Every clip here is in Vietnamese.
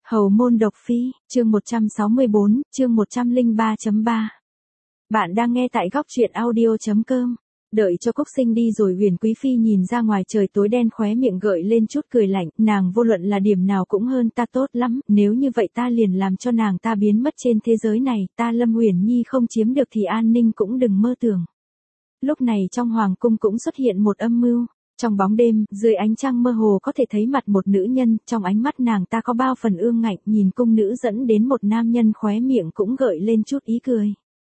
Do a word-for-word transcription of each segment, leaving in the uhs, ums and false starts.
Hầu môn độc phi, chương một trăm sáu mươi bốn, chương một trăm lẻ ba chấm ba. Bạn đang nghe tại góc truyện audio chấm com. Đợi cho Cúc Sinh đi rồi Huyền Quý Phi nhìn ra ngoài trời tối đen khóe miệng gợi lên chút cười lạnh, nàng vô luận là điểm nào cũng hơn ta tốt lắm, nếu như vậy ta liền làm cho nàng ta biến mất trên thế giới này, ta Lâm Huyền Nhi không chiếm được thì an ninh cũng đừng mơ tưởng. Lúc này trong hoàng cung cũng xuất hiện một âm mưu. Trong bóng đêm, dưới ánh trăng mơ hồ có thể thấy mặt một nữ nhân, trong ánh mắt nàng ta có bao phần ương ngạnh, nhìn cung nữ dẫn đến một nam nhân khóe miệng cũng gợi lên chút ý cười.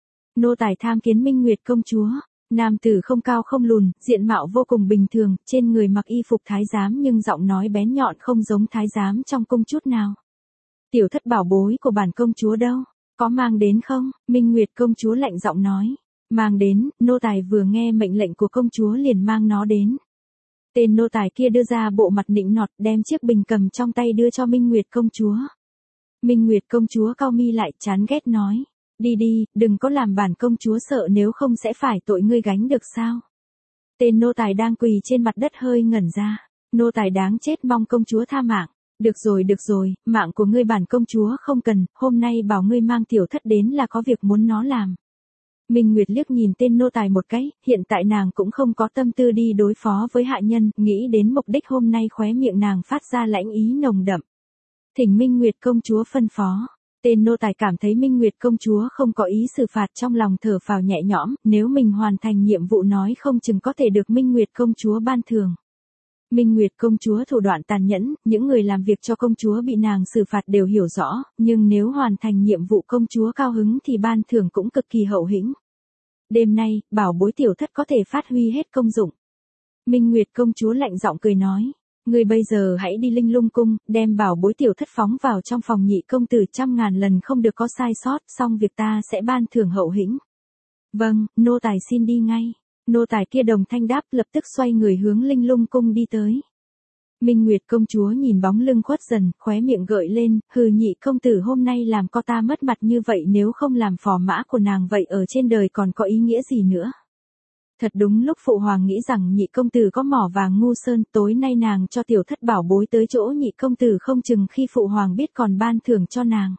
Nô tài tham kiến Minh Nguyệt công chúa. Nam tử không cao không lùn, diện mạo vô cùng bình thường, trên người mặc y phục thái giám nhưng giọng nói bén nhọn không giống thái giám trong cung chút nào. Tiểu thất bảo bối của bản công chúa đâu? Có mang đến không? Minh Nguyệt công chúa lạnh giọng nói. Mang đến, nô tài vừa nghe mệnh lệnh của công chúa liền mang nó đến. Tên nô tài kia đưa ra bộ mặt nịnh nọt, đem chiếc bình cầm trong tay đưa cho Minh Nguyệt công chúa. Minh Nguyệt công chúa cau mi lại chán ghét nói. Đi đi, đừng có làm bản công chúa sợ nếu không sẽ phải tội ngươi gánh được sao. Tên nô tài đang quỳ trên mặt đất hơi ngẩn ra. Nô tài đáng chết mong công chúa tha mạng. Được rồi được rồi, mạng của ngươi bản công chúa không cần, hôm nay bảo ngươi mang tiểu thất đến là có việc muốn nó làm. Minh Nguyệt liếc nhìn tên nô tài một cái, hiện tại nàng cũng không có tâm tư đi đối phó với hạ nhân, nghĩ đến mục đích hôm nay khóe miệng nàng phát ra lãnh ý nồng đậm. Thỉnh Minh Nguyệt công chúa phân phó. Tên nô tài cảm thấy Minh Nguyệt công chúa không có ý xử phạt trong lòng thở phào nhẹ nhõm, nếu mình hoàn thành nhiệm vụ nói không chừng có thể được Minh Nguyệt công chúa ban thưởng. Minh Nguyệt công chúa thủ đoạn tàn nhẫn, những người làm việc cho công chúa bị nàng xử phạt đều hiểu rõ, nhưng nếu hoàn thành nhiệm vụ công chúa cao hứng thì ban thưởng cũng cực kỳ hậu hĩnh. Đêm nay, bảo bối tiểu thất có thể phát huy hết công dụng. Minh Nguyệt công chúa lạnh giọng cười nói, ngươi bây giờ hãy đi Linh Lung cung, đem bảo bối tiểu thất phóng vào trong phòng nhị công tử trăm ngàn lần không được có sai sót, xong việc ta sẽ ban thưởng hậu hĩnh. Vâng, nô tài xin đi ngay. Nô tài kia đồng thanh đáp lập tức xoay người hướng Linh Lung cung đi tới. Minh Nguyệt công chúa nhìn bóng lưng khuất dần, khóe miệng gợi lên, hừ nhị công tử hôm nay làm co ta mất mặt như vậy nếu không làm phò mã của nàng vậy ở trên đời còn có ý nghĩa gì nữa. Thật đúng lúc phụ hoàng nghĩ rằng nhị công tử có mỏ vàng ngu sơn, tối nay nàng cho tiểu thất bảo bối tới chỗ nhị công tử không chừng khi phụ hoàng biết còn ban thưởng cho nàng.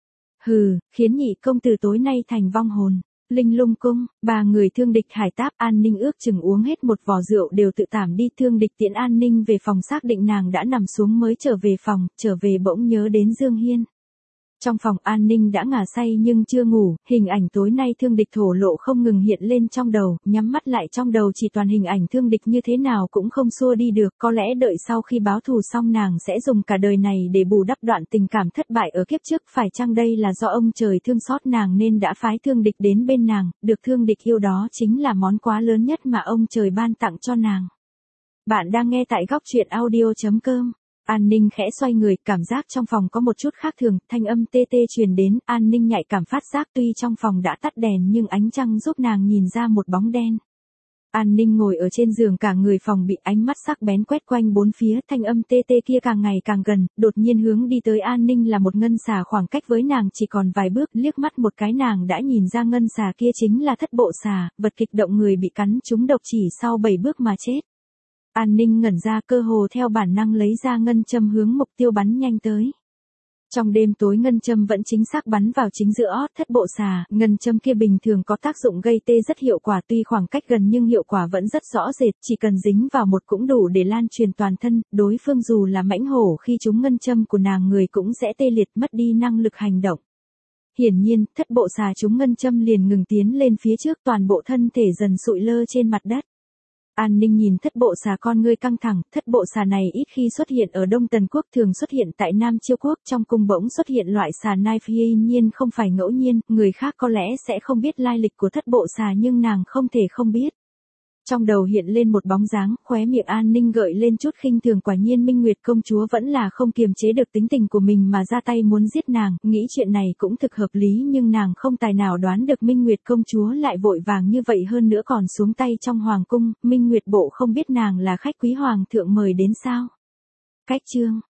Hừ, khiến nhị công tử tối nay thành vong hồn. Linh Lung cung, ba người Thương Địch Hải Táp An Ninh ước chừng uống hết một vò rượu đều tự tảm đi. Thương Địch tiễn An Ninh về phòng xác định nàng đã nằm xuống mới trở về phòng, trở về bỗng nhớ đến Dương Hiên. Trong phòng An Ninh đã ngả say nhưng chưa ngủ, hình ảnh tối nay Thương Địch thổ lộ không ngừng hiện lên trong đầu, nhắm mắt lại trong đầu chỉ toàn hình ảnh Thương Địch như thế nào cũng không xua đi được, có lẽ đợi sau khi báo thù xong nàng sẽ dùng cả đời này để bù đắp đoạn tình cảm thất bại ở kiếp trước, phải chăng đây là do ông trời thương xót nàng nên đã phái Thương Địch đến bên nàng, được Thương Địch yêu đó chính là món quà lớn nhất mà ông trời ban tặng cho nàng. Bạn đang nghe tại góc truyện audio chấm com. An Ninh khẽ xoay người, cảm giác trong phòng có một chút khác thường, thanh âm tê tê truyền đến, An Ninh nhạy cảm phát giác tuy trong phòng đã tắt đèn nhưng ánh trăng giúp nàng nhìn ra một bóng đen. An Ninh ngồi ở trên giường cả người phòng bị ánh mắt sắc bén quét quanh bốn phía, thanh âm tê tê kia càng ngày càng gần, đột nhiên hướng đi tới An Ninh là một ngân xà khoảng cách với nàng chỉ còn vài bước, liếc mắt một cái nàng đã nhìn ra ngân xà kia chính là Thất Bộ Xà, vật kịch động người bị cắn trúng độc chỉ sau bảy bước mà chết. An Ninh ngẩn ra cơ hồ theo bản năng lấy ra ngân châm hướng mục tiêu bắn nhanh tới. Trong đêm tối ngân châm vẫn chính xác bắn vào chính giữa ót Thất Bộ Xà, ngân châm kia bình thường có tác dụng gây tê rất hiệu quả tuy khoảng cách gần nhưng hiệu quả vẫn rất rõ rệt, chỉ cần dính vào một cũng đủ để lan truyền toàn thân, đối phương dù là mãnh hổ khi trúng ngân châm của nàng người cũng sẽ tê liệt mất đi năng lực hành động. Hiển nhiên, Thất Bộ Xà trúng ngân châm liền ngừng tiến lên phía trước toàn bộ thân thể dần sụi lơ trên mặt đất. An Ninh nhìn Thất Bộ Xà con ngươi căng thẳng, Thất Bộ Xà này ít khi xuất hiện ở Đông Tần Quốc thường xuất hiện tại Nam Chiêu Quốc trong cung bỗng xuất hiện loại xà nai phi nhiên không phải ngẫu nhiên, người khác có lẽ sẽ không biết lai lịch của Thất Bộ Xà nhưng nàng không thể không biết. Trong đầu hiện lên một bóng dáng, khóe miệng An Ninh gợi lên chút khinh thường quả nhiên Minh Nguyệt công chúa vẫn là không kiềm chế được tính tình của mình mà ra tay muốn giết nàng, nghĩ chuyện này cũng thực hợp lý nhưng nàng không tài nào đoán được Minh Nguyệt công chúa lại vội vàng như vậy hơn nữa còn xuống tay trong hoàng cung, Minh Nguyệt bộ không biết nàng là khách quý hoàng thượng mời đến sao. Cách chương